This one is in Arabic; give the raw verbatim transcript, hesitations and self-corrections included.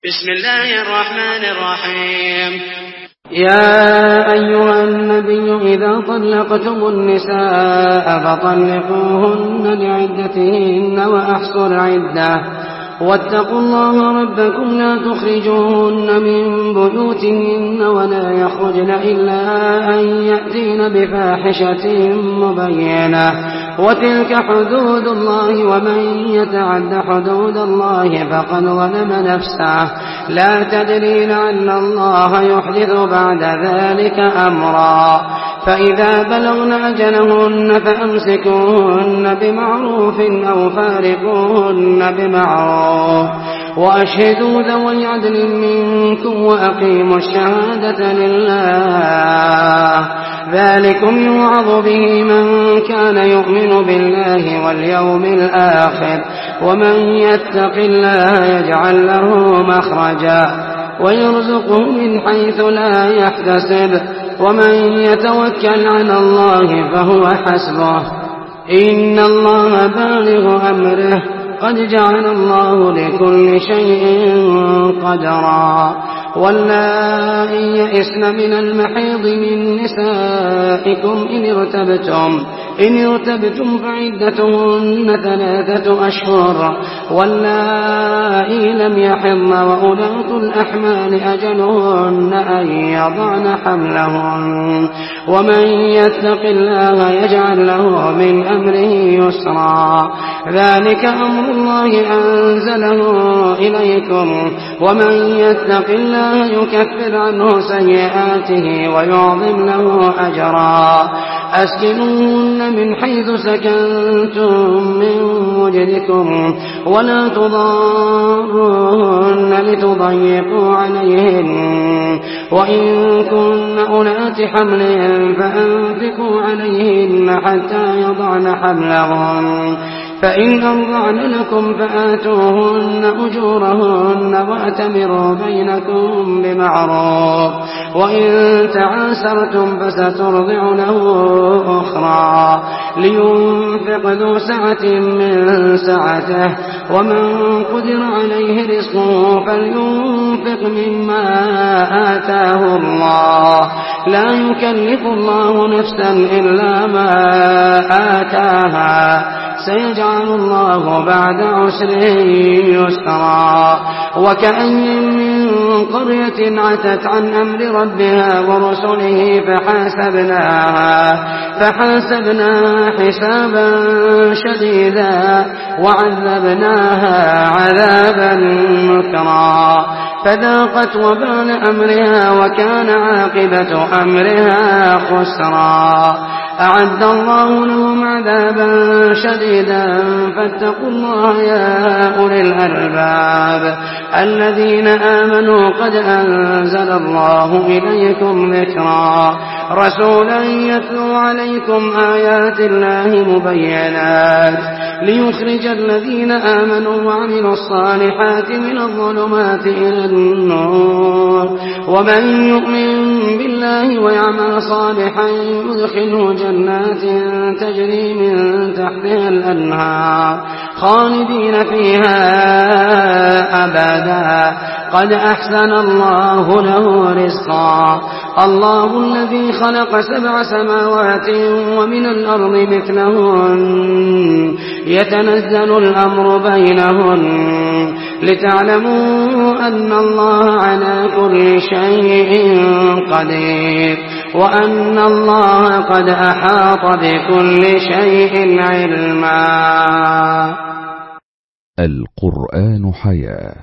بسم الله الرحمن الرحيم. يا أيها النبي إذا طلقتم النساء فطلقوهن لعدتهن وأحصوا العدة واتقوا الله ربكم لا تخرجوهن من بيوتهن ولا يخرجن إلا أن يأتين بفاحشة مبينة وتلك حدود الله ومن يتعد حدود الله فقد ظلم نفسه لا تدري لعل الله يحدث بعد ذلك أمرا فإذا بلغن أجلهن فأمسكوهن بمعروف أو فارقوهن بمعروف وأشهدوا ذوي عدل منكم وأقيموا الشهادة لله ذلكم يوعظ به من كان يؤمن بالله واليوم الآخر ومن يتق الله يجعل له مخرجا ويرزقه من حيث لا يحتسب ومن يتوكل على الله فهو حسبه إن الله بالغ أمره قد جعل الله لكل شيء قدرا واللائي يئسن من المحيض من نسائكم إن ارتبتم إن ارتبتم فعدتهن ثلاثة أشهر واللائي لم يحضن وأولاة الأحمال أجلهن أن يضعن حملهن ومن يتق الله يجعل له من أمره يسرا ذلك أمر الله أنزله إليكم ومن يتق الله يكفر عنه سيئاته ويعظم له أجرا أسكنوهن من حيث سكنتم من وجدكم ولا تضاروهن لتضيقوا عليهن وإن كن أولات حمل فأنفقوا عليهن حتى يضعن حملهن فإن أرضعن لكم فآتوهن أجورهن وأتمروا بينكم بمعروف وإن تعاسرتم فسترضع له أخرى لينفق ذو سعة من سعته ومن قدر عليه رزقه فلينفق مما آتاه الله لا يكلف الله نفسا إلا ما آتاها سيجعل الله بعد عسر يسرا وكأي من قرية عتت عن أمر ربها ورسله فحاسبناها فحاسبناها حسابا شديدا وعذبناها عذابا نكرا فذاقت وبال أمرها وكان عاقبة أمرها خسرا أعد الله لهم عذابا شديدا فاتقوا الله يا أولي الألباب الذين آمنوا قد أنزل الله إليكم ذكرا رسولا يتلو عليكم آيات الله مبينات ليخرج الذين آمنوا وعملوا الصالحات من الظلمات إلى النور ومن يؤمن بالله ويعمل صالحا يدخله جنات تجري من تحتها الأنهار خالدين فيها أبدا قد أحسن الله له رزقا الله الذي خلق سبع سماوات ومن الأرض مثلهن يتنزل الأمر بينهن لتعلموا أن الله على كل شيء قدير وأن الله قد أحاط بكل شيء علما. القرآن حياة.